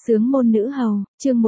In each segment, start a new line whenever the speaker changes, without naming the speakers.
Sướng môn nữ hầu, chương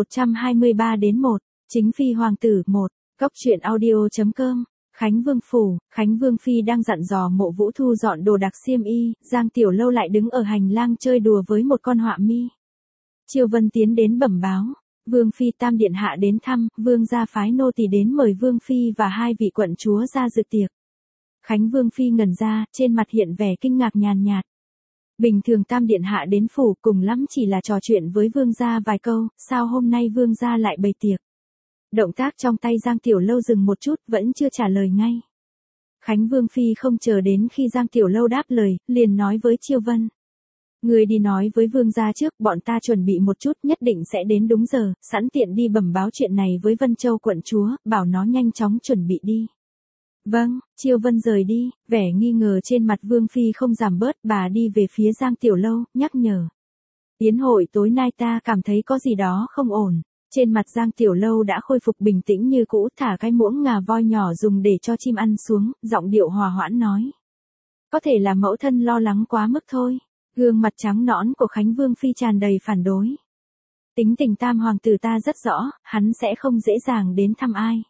123-1, chính phi hoàng tử 1, góc truyện audio.com. Khánh Vương phủ, Khánh Vương phi đang dặn dò Mộ Vũ thu dọn đồ đạc xiêm y, Giang Tiểu Lâu lại đứng ở hành lang chơi đùa với một con họa mi. Triều Vân tiến đến bẩm báo, Vương phi tam điện hạ đến thăm, Vương gia phái nô tỳ đến mời Vương phi và hai vị quận chúa ra dự tiệc. Khánh Vương phi ngẩn ra, trên mặt hiện vẻ kinh ngạc nhàn nhạt. Bình thường tam điện hạ đến phủ cùng lắm chỉ là trò chuyện với vương gia vài câu, sao hôm nay vương gia lại bày tiệc. Động tác trong tay Giang Tiểu Lâu dừng một chút, vẫn chưa trả lời ngay. Khánh Vương phi không chờ đến khi Giang Tiểu Lâu đáp lời, liền nói với Triều Vân. Người đi nói với vương gia trước, bọn ta chuẩn bị một chút, nhất định sẽ đến đúng giờ, sẵn tiện đi bẩm báo chuyện này với Vân Châu quận chúa, bảo nó nhanh chóng chuẩn bị đi. Vâng, Triều Vân rời đi, vẻ nghi ngờ trên mặt Vương phi không giảm bớt, bà đi về phía Giang Tiểu Lâu, nhắc nhở. Yến hội tối nay ta cảm thấy có gì đó không ổn. Trên mặt Giang Tiểu Lâu đã khôi phục bình tĩnh như cũ, thả cái muỗng ngà voi nhỏ dùng để cho chim ăn xuống, giọng điệu hòa hoãn nói. Có thể là mẫu thân lo lắng quá mức thôi. Gương mặt trắng nõn của Khánh Vương phi tràn đầy phản đối. Tính tình tam hoàng tử ta rất rõ, hắn sẽ không dễ dàng đến thăm ai.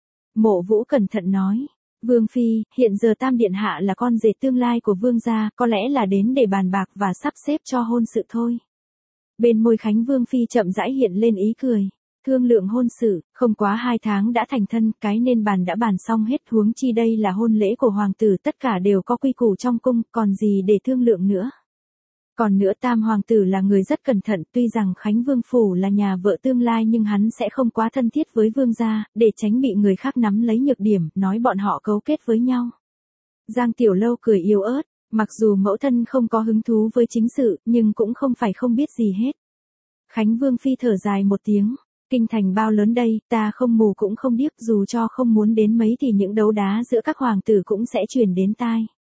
Mộ Vũ cẩn thận nói. Vương phi, hiện giờ tam điện hạ là con rể tương lai của vương gia, có lẽ là đến để bàn bạc và sắp xếp cho hôn sự thôi. Bên môi Khánh Vương phi chậm rãi hiện lên ý cười. Thương lượng hôn sự, không quá 2 tháng đã thành thân, cái nên bàn đã bàn xong hết, huống chi đây là hôn lễ của hoàng tử, tất cả đều có quy củ trong cung, còn gì để thương lượng nữa. Còn nữa tam hoàng tử là người rất cẩn thận, tuy rằng Khánh Vương phủ là nhà vợ tương lai nhưng hắn sẽ không quá thân thiết với vương gia, để tránh bị người khác nắm lấy nhược điểm, nói bọn họ cấu kết với nhau. Giang Tiểu Lâu cười yếu ớt, mặc dù mẫu thân không có hứng thú với chính sự, nhưng cũng không phải không biết gì hết. Khánh Vương phi thở dài một tiếng, kinh thành bao lớn đây, ta không mù cũng không điếc, dù cho không muốn đến mấy thì những đấu đá giữa các hoàng tử cũng sẽ truyền đến tai.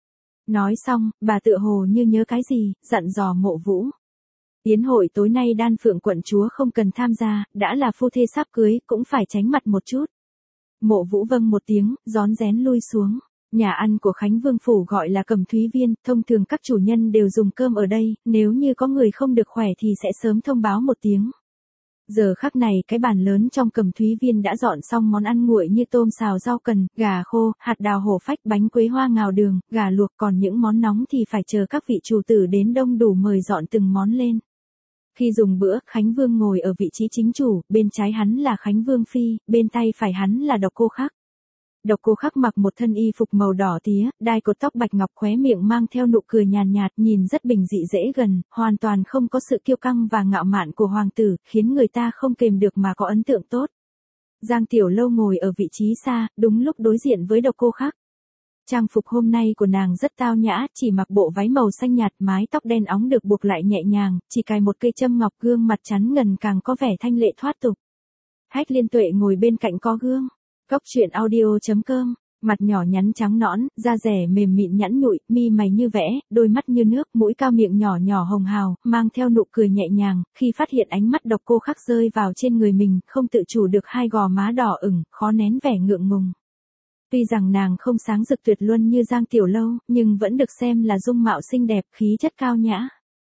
Nói xong, bà tựa hồ như nhớ cái gì, dặn dò Mộ Vũ. Yến hội tối nay Đan Phượng quận chúa không cần tham gia, đã là phu thê sắp cưới, cũng phải tránh mặt một chút. Mộ Vũ vâng một tiếng, rón rén lui xuống. Nhà ăn của Khánh Vương phủ gọi là Cẩm Thúy Viên, thông thường các chủ nhân đều dùng cơm ở đây, nếu như có người không được khỏe thì sẽ sớm thông báo một tiếng. Giờ khắc này cái bàn lớn trong Cẩm Thúy Viên đã dọn xong món ăn nguội như tôm xào rau cần, gà khô, hạt đào hổ phách, bánh quế hoa ngào đường, gà luộc, còn những món nóng thì phải chờ các vị chủ tử đến đông đủ mời dọn từng món lên. Khi dùng bữa, Khánh Vương ngồi ở vị trí chính chủ, bên trái hắn là Khánh Vương phi, bên tay phải hắn là Độc Cô Khắc. Độc Cô Khắc mặc một thân y phục màu đỏ tía, đai cột tóc bạch ngọc, khóe miệng mang theo nụ cười nhàn nhạt, nhìn rất bình dị dễ gần, hoàn toàn không có sự kiêu căng và ngạo mạn của hoàng tử, khiến người ta không kềm được mà có ấn tượng tốt. Giang Tiểu Lâu ngồi ở vị trí xa, đúng lúc đối diện với Độc Cô Khắc. Trang phục hôm nay của nàng rất tao nhã, chỉ mặc bộ váy màu xanh nhạt, mái tóc đen óng được buộc lại nhẹ nhàng, chỉ cài một cây châm ngọc, gương mặt chắn ngần càng có vẻ thanh lệ thoát tục. Hách Liên Tuệ ngồi bên cạnh có gương. Góc truyện audio.com, mặt nhỏ nhắn trắng nõn, da dẻ mềm mịn nhẵn nhụi, mi mày như vẽ, đôi mắt như nước, mũi cao miệng nhỏ nhỏ hồng hào, mang theo nụ cười nhẹ nhàng, khi phát hiện ánh mắt Độc Cô Khắc rơi vào trên người mình, không tự chủ được hai gò má đỏ ửng, khó nén vẻ ngượng ngùng. Tuy rằng nàng không sáng rực tuyệt luân như Giang Tiểu Lâu, nhưng vẫn được xem là dung mạo xinh đẹp, khí chất cao nhã.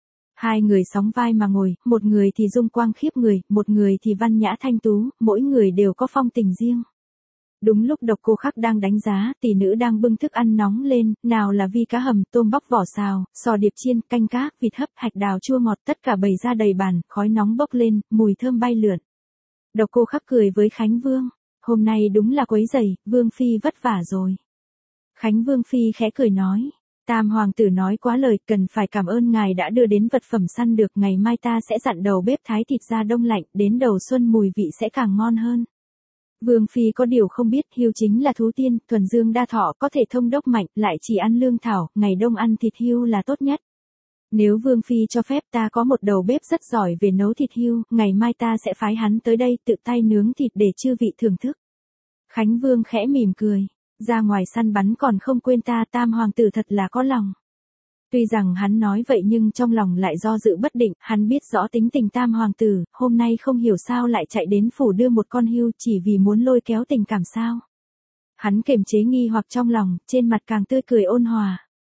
Hai người sóng vai mà ngồi, một người thì dung quang khiếp người, một người thì văn nhã thanh tú, mỗi người đều có phong tình riêng. Đúng lúc Độc Cô Khắc đang đánh giá, tỷ nữ đang bưng thức ăn nóng lên, nào là vi cá hầm, tôm bóc vỏ xào, sò điệp chiên, canh cá, vịt hấp, hạch đào chua ngọt, tất cả bày ra đầy bàn, khói nóng bốc lên, mùi thơm bay lượn. Độc Cô Khắc cười với Khánh Vương, hôm nay đúng là quấy rầy, Vương phi vất vả rồi. Khánh Vương phi khẽ cười nói, tam hoàng tử nói quá lời, cần phải cảm ơn ngài đã đưa đến vật phẩm săn được, ngày mai ta sẽ dặn đầu bếp thái thịt ra đông lạnh, đến đầu xuân mùi vị sẽ càng ngon hơn. Vương phi có điều không biết, hươu chính là thú tiên, thuần dương đa thọ, có thể thông đốc mạnh, lại chỉ ăn lương thảo, ngày đông ăn thịt hươu là tốt nhất. Nếu Vương phi cho phép, ta có một đầu bếp rất giỏi về nấu thịt hươu, ngày mai ta sẽ phái hắn tới đây tự tay nướng thịt để chư vị thưởng thức. Khánh Vương khẽ mỉm cười, ra ngoài săn bắn còn không quên ta, tam hoàng tử thật là có lòng. Tuy rằng hắn nói vậy nhưng trong lòng lại do dự bất định, hắn biết rõ tính tình tam hoàng tử, hôm nay không hiểu sao lại chạy đến phủ đưa một con hươu chỉ vì muốn lôi kéo tình cảm sao. Hắn kiềm chế nghi hoặc trong lòng, trên mặt càng tươi cười ôn hòa.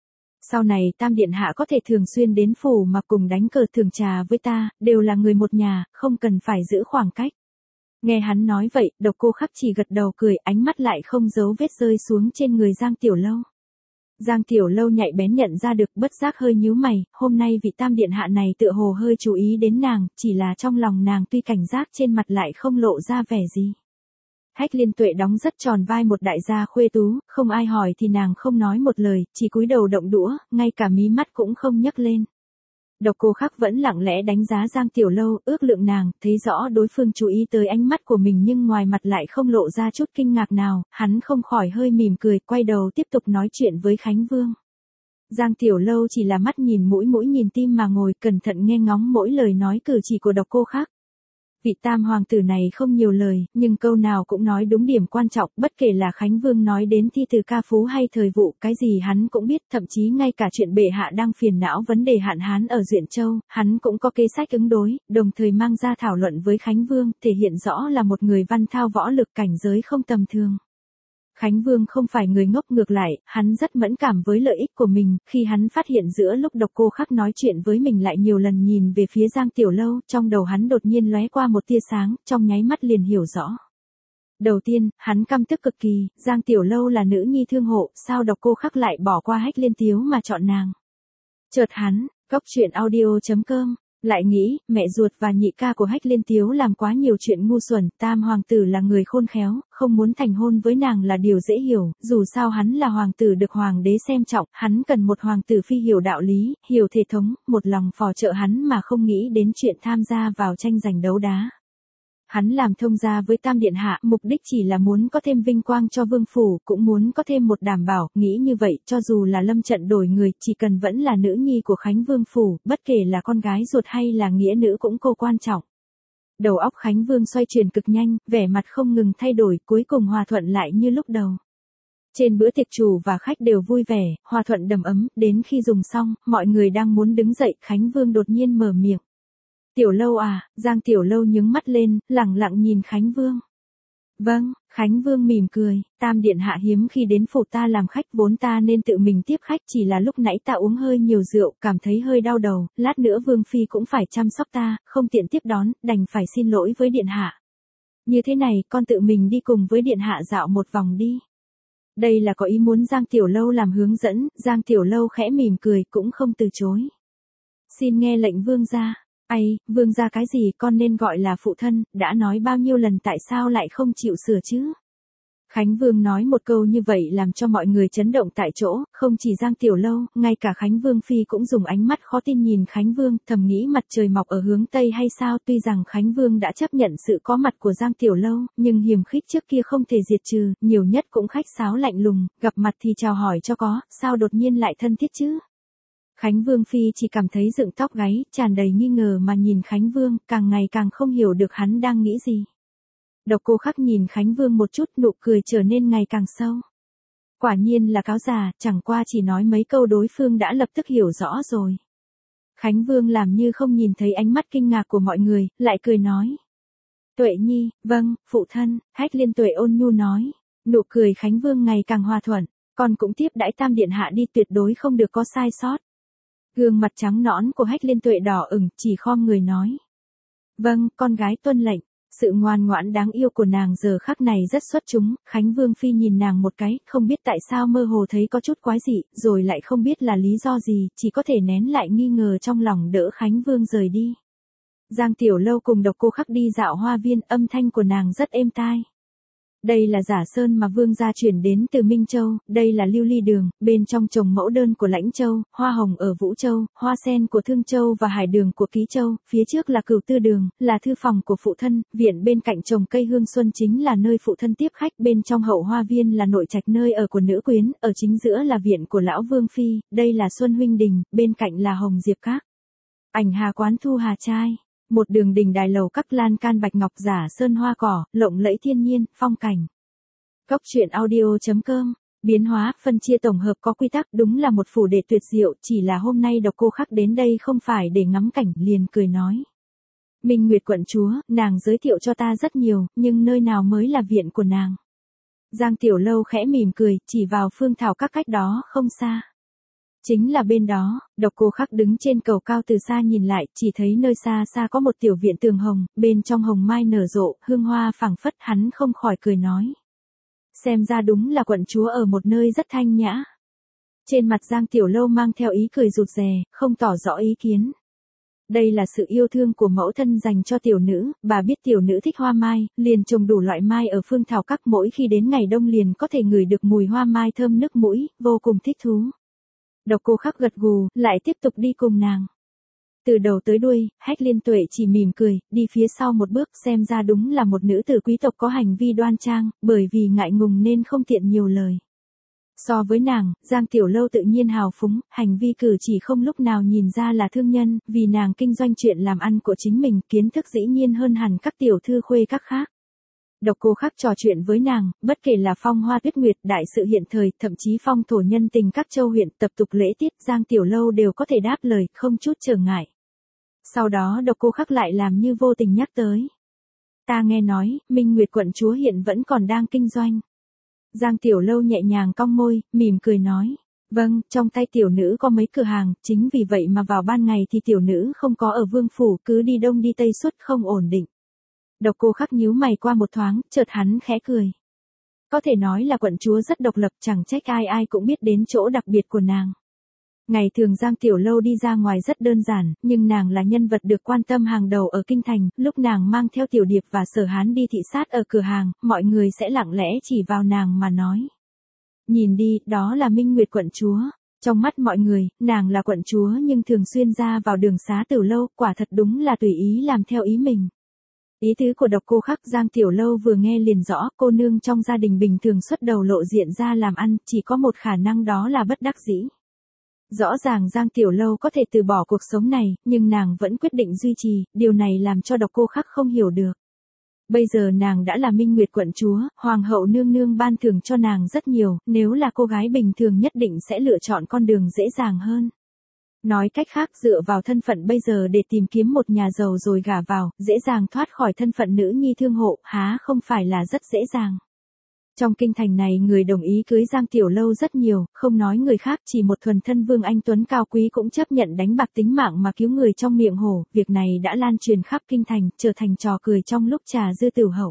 Sau này Tam Điện Hạ có thể thường xuyên đến phủ mà cùng đánh cờ thường trà với ta, đều là người một nhà, không cần phải giữ khoảng cách. Nghe hắn nói vậy, Độc Cô Khắc chỉ gật đầu cười, ánh mắt lại không giấu vết rơi xuống trên người Giang Tiểu Lâu. Giang Tiểu Lâu nhạy bén nhận ra được, bất giác hơi nhíu mày, hôm nay vị Tam Điện Hạ này tựa hồ hơi chú ý đến nàng, chỉ là trong lòng nàng tuy cảnh giác trên mặt lại không lộ ra vẻ gì. Hách Liên Tuệ đóng rất tròn vai một đại gia khuê tú, không ai hỏi thì nàng không nói một lời, chỉ cúi đầu động đũa, ngay cả mí mắt cũng không nhấc lên. Độc Cô Khắc vẫn lặng lẽ đánh giá Giang Tiểu Lâu, ước lượng nàng, thấy rõ đối phương chú ý tới ánh mắt của mình nhưng ngoài mặt lại không lộ ra chút kinh ngạc nào, hắn không khỏi hơi mỉm cười, quay đầu tiếp tục nói chuyện với Khánh Vương. Giang Tiểu Lâu chỉ là mắt nhìn mũi mũi nhìn tim mà ngồi, cẩn thận nghe ngóng mỗi lời nói cử chỉ của Độc Cô Khắc. Vị tam hoàng tử này không nhiều lời, nhưng câu nào cũng nói đúng điểm quan trọng, bất kể là Khánh Vương nói đến thi từ ca phú hay thời vụ, cái gì hắn cũng biết, thậm chí ngay cả chuyện bệ hạ đang phiền não vấn đề hạn hán ở Duyện Châu, hắn cũng có kế sách ứng đối, đồng thời mang ra thảo luận với Khánh Vương, thể hiện rõ là một người văn thao võ lực cảnh giới không tầm thường. Khánh Vương không phải người ngốc, ngược lại, hắn rất mẫn cảm với lợi ích của mình, khi hắn phát hiện giữa lúc Độc Cô Khắc nói chuyện với mình lại nhiều lần nhìn về phía Giang Tiểu Lâu, trong đầu hắn đột nhiên lóe qua một tia sáng, trong nháy mắt liền hiểu rõ. Đầu tiên, hắn căm tức cực kỳ, Giang Tiểu Lâu là nữ nhi thương hộ, sao Độc Cô Khắc lại bỏ qua Hách Liên Tiếu mà chọn nàng. Chợt hắn, goctruyện.audio.com lại nghĩ, mẹ ruột và nhị ca của Hách Liên Tiếu làm quá nhiều chuyện ngu xuẩn, tam hoàng tử là người khôn khéo, không muốn thành hôn với nàng là điều dễ hiểu, dù sao hắn là hoàng tử được hoàng đế xem trọng, hắn cần một hoàng tử phi hiểu đạo lý, hiểu thể thống, một lòng phò trợ hắn mà không nghĩ đến chuyện tham gia vào tranh giành đấu đá. Hắn làm thông gia với Tam Điện Hạ, mục đích chỉ là muốn có thêm vinh quang cho vương phủ, cũng muốn có thêm một đảm bảo, nghĩ như vậy, cho dù là lâm trận đổi người, chỉ cần vẫn là nữ nhi của Khánh Vương phủ, bất kể là con gái ruột hay là nghĩa nữ cũng cô quan trọng. Đầu óc Khánh Vương xoay chuyển cực nhanh, vẻ mặt không ngừng thay đổi, cuối cùng hòa thuận lại như lúc đầu. Trên bữa tiệc chủ và khách đều vui vẻ, hòa thuận đầm ấm, đến khi dùng xong, mọi người đang muốn đứng dậy, Khánh Vương đột nhiên mở miệng. Tiểu Lâu à, Giang Tiểu Lâu nhướng mắt lên, lẳng lặng nhìn Khánh Vương. Vâng, Khánh Vương mỉm cười, Tam Điện Hạ hiếm khi đến phủ ta làm khách, vốn ta nên tự mình tiếp khách, chỉ là lúc nãy ta uống hơi nhiều rượu, cảm thấy hơi đau đầu, lát nữa Vương Phi cũng phải chăm sóc ta, không tiện tiếp đón, đành phải xin lỗi với Điện Hạ. Như thế này, con tự mình đi cùng với Điện Hạ dạo một vòng đi. Đây là có ý muốn Giang Tiểu Lâu làm hướng dẫn, Giang Tiểu Lâu khẽ mỉm cười, cũng không từ chối. Xin nghe lệnh Vương gia. Vương gia cái gì, con nên gọi là phụ thân, đã nói bao nhiêu lần tại sao lại không chịu sửa chứ? Khánh Vương nói một câu như vậy làm cho mọi người chấn động tại chỗ, không chỉ Giang Tiểu Lâu, ngay cả Khánh Vương Phi cũng dùng ánh mắt khó tin nhìn Khánh Vương, thầm nghĩ mặt trời mọc ở hướng Tây hay sao, tuy rằng Khánh Vương đã chấp nhận sự có mặt của Giang Tiểu Lâu, nhưng hiềm khích trước kia không thể diệt trừ, nhiều nhất cũng khách sáo lạnh lùng, gặp mặt thì chào hỏi cho có, sao đột nhiên lại thân thiết chứ? Khánh Vương Phi chỉ cảm thấy dựng tóc gáy, tràn đầy nghi ngờ mà nhìn Khánh Vương, càng ngày càng không hiểu được hắn đang nghĩ gì. Độc Cô Khắc nhìn Khánh Vương một chút, nụ cười trở nên ngày càng sâu. Quả nhiên là cáo già, chẳng qua chỉ nói mấy câu đối phương đã lập tức hiểu rõ rồi. Khánh Vương làm như không nhìn thấy ánh mắt kinh ngạc của mọi người, lại cười nói. Tuệ Nhi, vâng, phụ thân, Hách Liên Tuệ ôn nhu nói. Nụ cười Khánh Vương ngày càng hòa thuận, con cũng tiếp đãi Tam Điện Hạ đi, tuyệt đối không được có sai sót. Gương mặt trắng nõn của Hách Liên Tuệ đỏ ửng, chỉ khom người nói. Vâng, con gái tuân lệnh. Sự ngoan ngoãn đáng yêu của nàng giờ khắc này rất xuất chúng, Khánh Vương Phi nhìn nàng một cái, không biết tại sao mơ hồ thấy có chút quái dị, rồi lại không biết là lý do gì, chỉ có thể nén lại nghi ngờ trong lòng đỡ Khánh Vương rời đi. Giang Tiểu Lâu cùng Độc Cô Khắc đi dạo hoa viên, âm thanh của nàng rất êm tai. Đây là Giả Sơn mà Vương gia chuyển đến từ Minh Châu, đây là Lưu Ly Đường, bên trong trồng mẫu đơn của Lãnh Châu, hoa hồng ở Vũ Châu, hoa sen của Thương Châu và hải đường của Ký Châu, phía trước là Cửu Tư Đường, là thư phòng của phụ thân, viện bên cạnh trồng cây hương xuân chính là nơi phụ thân tiếp khách, bên trong hậu hoa viên là nội trạch nơi ở của nữ quyến, ở chính giữa là viện của lão Vương Phi, đây là Xuân Huynh Đình, bên cạnh là Hồng Diệp Các. Ảnh Hà Quán Thu Hà Trai. Một đường đình đài lầu các lan can bạch ngọc, Giả Sơn hoa cỏ, lộng lẫy thiên nhiên, phong cảnh. Goctruyện.audio.com Biến hóa, phân chia tổng hợp có quy tắc, đúng là một phủ đệ tuyệt diệu, chỉ là hôm nay Độc Cô Khắc đến đây không phải để ngắm cảnh, liền cười nói. Minh Nguyệt quận chúa, nàng giới thiệu cho ta rất nhiều, nhưng nơi nào mới là viện của nàng? Giang Tiểu Lâu khẽ mỉm cười, chỉ vào phương thảo các cách đó không xa. Chính là bên đó, Độc Cô Khắc đứng trên cầu cao từ xa nhìn lại, chỉ thấy nơi xa xa có một tiểu viện tường hồng, bên trong hồng mai nở rộ, hương hoa phảng phất, hắn không khỏi cười nói. Xem ra đúng là quận chúa ở một nơi rất thanh nhã. Trên mặt Giang Tiểu Lâu mang theo ý cười rụt rè, không tỏ rõ ý kiến. Đây là sự yêu thương của mẫu thân dành cho tiểu nữ, bà biết tiểu nữ thích hoa mai, liền trồng đủ loại mai ở phương thảo các, mỗi khi đến ngày đông liền có thể ngửi được mùi hoa mai thơm nức mũi, vô cùng thích thú. Độc Cô Khắc gật gù, lại tiếp tục đi cùng nàng. Từ đầu tới đuôi, Hách Liên Tuệ chỉ mỉm cười, đi phía sau một bước, xem ra đúng là một nữ tử quý tộc có hành vi đoan trang, bởi vì ngại ngùng nên không tiện nhiều lời. So với nàng, Giang Tiểu Lâu tự nhiên hào phúng, hành vi cử chỉ không lúc nào nhìn ra là thương nhân, vì nàng kinh doanh chuyện làm ăn của chính mình, kiến thức dĩ nhiên hơn hẳn các tiểu thư khuê các khác. Độc Cô Khắc trò chuyện với nàng, bất kể là phong hoa tuyết nguyệt, đại sự hiện thời, thậm chí phong thổ nhân tình các châu huyện, tập tục lễ tiết, Giang Tiểu Lâu đều có thể đáp lời, không chút trở ngại. Sau đó Độc Cô Khắc lại làm như vô tình nhắc tới. Ta nghe nói, Minh Nguyệt quận chúa hiện vẫn còn đang kinh doanh. Giang Tiểu Lâu nhẹ nhàng cong môi, mỉm cười nói. Vâng, trong tay tiểu nữ có mấy cửa hàng, chính vì vậy mà vào ban ngày thì tiểu nữ không có ở vương phủ, cứ đi đông đi tây suốt không ổn định. Độc Cô Khắc nhíu mày qua một thoáng, chợt hắn khẽ cười. Có thể nói là quận chúa rất độc lập, chẳng trách ai ai cũng biết đến chỗ đặc biệt của nàng. Ngày thường Giang Tiểu Lâu đi ra ngoài rất đơn giản, nhưng nàng là nhân vật được quan tâm hàng đầu ở kinh thành, lúc nàng mang theo Tiểu Điệp và Sở Hán đi thị sát ở cửa hàng, mọi người sẽ lặng lẽ chỉ vào nàng mà nói. Nhìn đi, đó là Minh Nguyệt quận chúa. Trong mắt mọi người, nàng là quận chúa nhưng thường xuyên ra vào đường xá Tử Lâu, quả thật đúng là tùy ý làm theo ý mình. Ý tứ của Độc Cô Khắc Giang Tiểu Lâu vừa nghe liền rõ, cô nương trong gia đình bình thường xuất đầu lộ diện ra làm ăn, chỉ có một khả năng đó là bất đắc dĩ. Rõ ràng Giang Tiểu Lâu có thể từ bỏ cuộc sống này, nhưng nàng vẫn quyết định duy trì, điều này làm cho Độc Cô Khắc không hiểu được. Bây giờ nàng đã là Minh Nguyệt quận chúa, hoàng hậu nương nương ban thưởng cho nàng rất nhiều, nếu là cô gái bình thường nhất định sẽ lựa chọn con đường dễ dàng hơn. Nói cách khác, dựa vào thân phận bây giờ để tìm kiếm một nhà giàu rồi gả vào, dễ dàng thoát khỏi thân phận nữ nhi thương hộ, há không phải là rất dễ dàng. Trong kinh thành này người đồng ý cưới Giang Tiểu Lâu rất nhiều, không nói người khác, chỉ một thuần thân Vương Anh Tuấn cao quý cũng chấp nhận đánh bạc tính mạng mà cứu người trong miệng hổ, việc này đã lan truyền khắp kinh thành, trở thành trò cười trong lúc trà dư tửu hậu.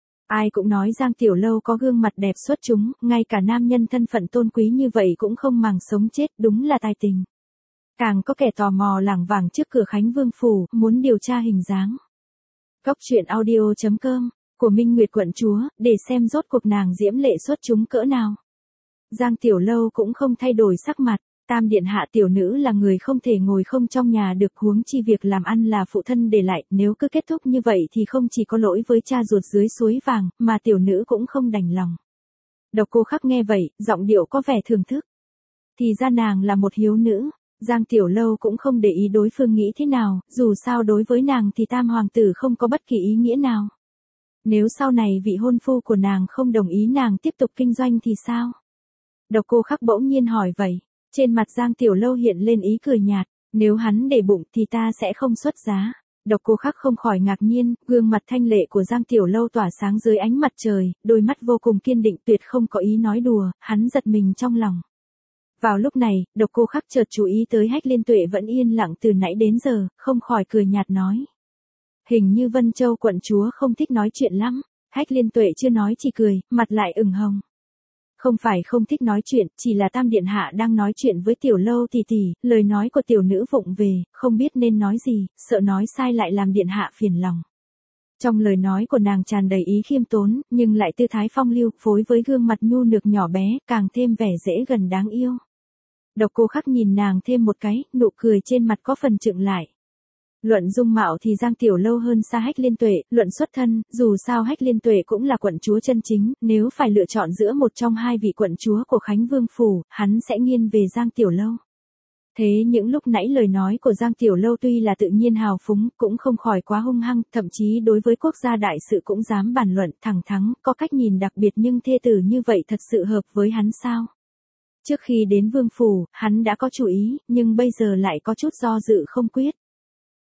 Ai cũng nói Giang Tiểu Lâu có gương mặt đẹp xuất chúng, ngay cả nam nhân thân phận tôn quý như vậy cũng không màng sống chết, đúng là tài tình. Càng có kẻ tò mò lảng vảng trước cửa Khánh Vương phủ, muốn điều tra hình dáng. Cốc truyện audio.com của Minh Nguyệt quận chúa, để xem rốt cuộc nàng diễm lệ xuất chúng cỡ nào. Giang Tiểu Lâu cũng không thay đổi sắc mặt, tam điện hạ tiểu nữ là người không thể ngồi không trong nhà được, huống chi việc làm ăn là phụ thân để lại, nếu cứ kết thúc như vậy thì không chỉ có lỗi với cha ruột dưới suối vàng, mà tiểu nữ cũng không đành lòng. Độc Cô Khắc nghe vậy, giọng điệu có vẻ thưởng thức. Thì ra nàng là một hiếu nữ. Giang Tiểu Lâu cũng không để ý đối phương nghĩ thế nào, dù sao đối với nàng thì tam hoàng tử không có bất kỳ ý nghĩa nào. Nếu sau này vị hôn phu của nàng không đồng ý nàng tiếp tục kinh doanh thì sao? Độc Cô Khắc bỗng nhiên hỏi vậy. Trên mặt Giang Tiểu Lâu hiện lên ý cười nhạt, nếu hắn để bụng thì ta sẽ không xuất giá. Độc Cô Khắc không khỏi ngạc nhiên, gương mặt thanh lệ của Giang Tiểu Lâu tỏa sáng dưới ánh mặt trời, đôi mắt vô cùng kiên định tuyệt không có ý nói đùa, hắn giật mình trong lòng. Vào lúc này, Độc Cô Khắc chợt chú ý tới Hách Liên Tuệ vẫn yên lặng từ nãy đến giờ, không khỏi cười nhạt nói. Hình như Vân Châu quận chúa không thích nói chuyện lắm. Hách Liên Tuệ chưa nói chỉ cười, mặt lại ửng hồng. Không phải không thích nói chuyện, chỉ là tam điện hạ đang nói chuyện với Tiểu Lâu tỷ tỷ, lời nói của tiểu nữ vụng về, không biết nên nói gì, sợ nói sai lại làm điện hạ phiền lòng. Trong lời nói của nàng tràn đầy ý khiêm tốn, nhưng lại tư thái phong lưu, phối với gương mặt nhu nhược nhỏ bé, càng thêm vẻ dễ gần đáng yêu. Độc Cô Khắc nhìn nàng thêm một cái, nụ cười trên mặt có phần chững lại. Luận dung mạo thì Giang Tiểu Lâu hơn xa Hách Liên Tuệ, luận xuất thân, dù sao Hách Liên Tuệ cũng là quận chúa chân chính, nếu phải lựa chọn giữa một trong hai vị quận chúa của Khánh Vương phủ, hắn sẽ nghiêng về Giang Tiểu Lâu. Thế những lúc nãy lời nói của Giang Tiểu Lâu tuy là tự nhiên hào phúng, cũng không khỏi quá hung hăng, thậm chí đối với quốc gia đại sự cũng dám bàn luận, thẳng thắn, có cách nhìn đặc biệt, nhưng thê tử như vậy thật sự hợp với hắn sao? Trước khi đến Vương phủ, hắn đã có chủ ý, nhưng bây giờ lại có chút do dự không quyết.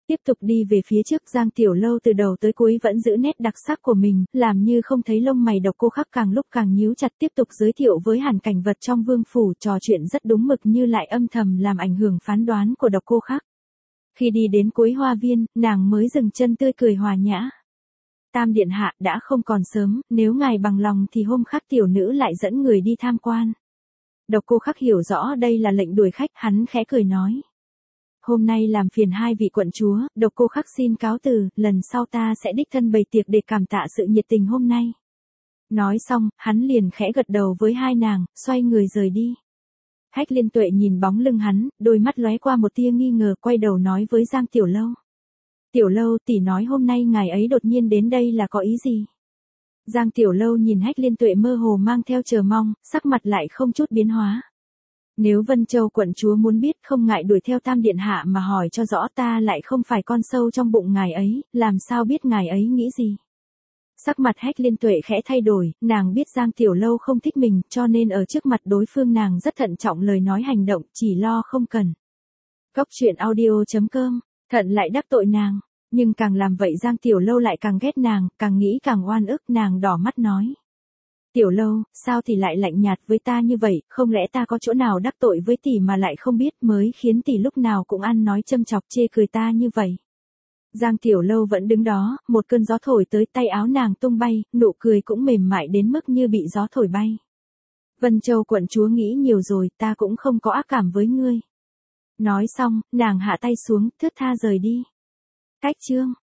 Tiếp tục đi về phía trước, Giang Tiểu Lâu từ đầu tới cuối vẫn giữ nét đặc sắc của mình, làm như không thấy lông mày Độc Cô Khắc càng lúc càng nhíu chặt, tiếp tục giới thiệu với Hàn cảnh vật trong vương phủ, trò chuyện rất đúng mực như lại âm thầm làm ảnh hưởng phán đoán của Độc Cô Khắc. Khi đi đến cuối hoa viên, nàng mới dừng chân tươi cười hòa nhã. Tam điện hạ, đã không còn sớm, nếu ngài bằng lòng thì hôm khác tiểu nữ lại dẫn người đi tham quan. Độc Cô Khắc hiểu rõ đây là lệnh đuổi khách, hắn khẽ cười nói. Hôm nay làm phiền hai vị quận chúa, Độc Cô Khắc xin cáo từ, lần sau ta sẽ đích thân bày tiệc để cảm tạ sự nhiệt tình hôm nay. Nói xong, hắn liền khẽ gật đầu với hai nàng, xoay người rời đi. Hách Liên Tuệ nhìn bóng lưng hắn, đôi mắt lóe qua một tia nghi ngờ, quay đầu nói với Giang Tiểu Lâu. Tiểu Lâu, tỷ nói hôm nay ngài ấy đột nhiên đến đây là có ý gì? Giang Tiểu Lâu nhìn Hách Liên Tuệ mơ hồ mang theo chờ mong, sắc mặt lại không chút biến hóa. Nếu Vân Châu quận chúa muốn biết, không ngại đuổi theo Tam điện hạ mà hỏi cho rõ, ta lại không phải con sâu trong bụng ngài ấy, làm sao biết ngài ấy nghĩ gì. Sắc mặt Hách Liên Tuệ khẽ thay đổi, nàng biết Giang Tiểu Lâu không thích mình, cho nên ở trước mặt đối phương nàng rất thận trọng lời nói hành động, chỉ lo không cần. Cốc truyện audio.com, thận lại đắc tội nàng, nhưng càng làm vậy Giang Tiểu Lâu lại càng ghét nàng, càng nghĩ càng oan ức, nàng đỏ mắt nói. Tiểu Lâu, sao thì lại lạnh nhạt với ta như vậy, không lẽ ta có chỗ nào đắc tội với tỷ mà lại không biết, mới khiến tỷ lúc nào cũng ăn nói châm chọc chê cười ta như vậy. Giang Tiểu Lâu vẫn đứng đó, một cơn gió thổi tới, tay áo nàng tung bay, nụ cười cũng mềm mại đến mức như bị gió thổi bay. Vân Châu quận chúa nghĩ nhiều rồi, ta cũng không có ác cảm với ngươi. Nói xong, nàng hạ tay xuống, thướt tha rời đi. Cách chương